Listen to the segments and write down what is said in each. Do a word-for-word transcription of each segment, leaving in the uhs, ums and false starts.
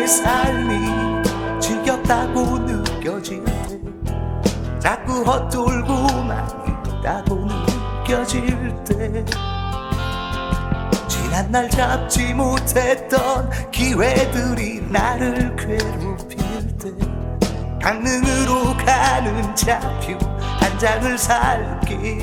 삶이 지겹다고 느껴질 때, 자꾸 헛돌고만 있다고 느껴질 때, 지난날 잡지 못했던 기회들이 나를 괴롭힐 때, 강릉으로 가는 차표 한 장을 살게.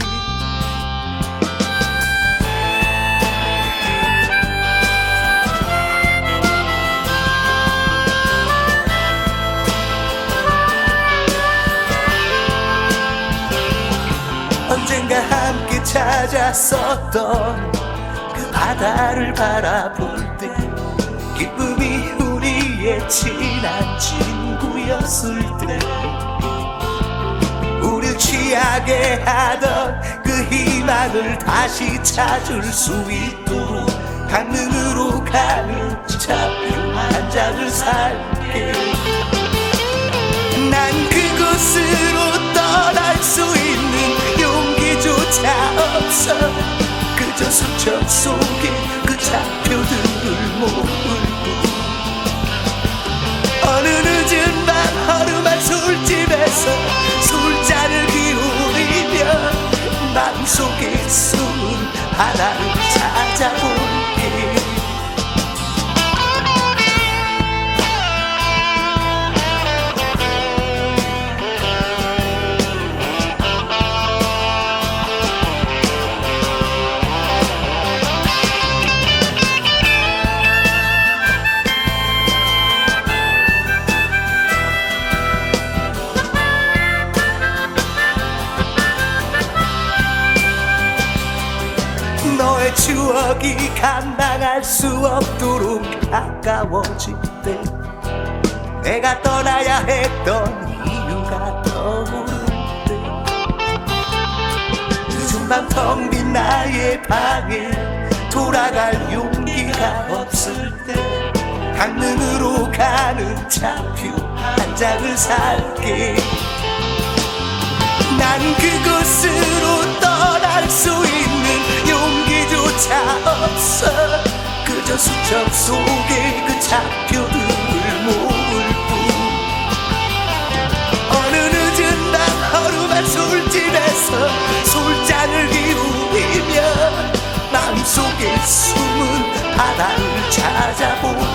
언젠가 함께 찾았었던 그 바다를 바라볼 때, 기쁨이 우리의 친한 친구였을 때, 우릴 취하게 하던 그 희망을 다시 찾을 수 있도록 강릉으로 가는 차표 한 장을 살게. 난 그곳으로 떠날 수 있는 용기조차 없어. 그저 수첩 속에 그 차표들을 몰고, 어느 늦은 밤 허름한 술집에서 술잔을 기울이며 마음속에 숨은 바다를 찾아볼게. 너의 추억이 감당할 수 없도록 가까워질 때, 내가 떠나야 했던 이유가 떠오를 때, 늦은 밤 텅 빈 나의 방에 돌아갈 용기가 없을 때, 강릉으로 가는 차표 한 장을 살게. 난 그곳으로 떠날 수 있는 용기조차 없어. 그저 수첩 속에 그 차표들을 모을 뿐. 어느 늦은 밤 허름한 술집에서 술잔을 기울이며 마음속에 숨은 바다를 찾아보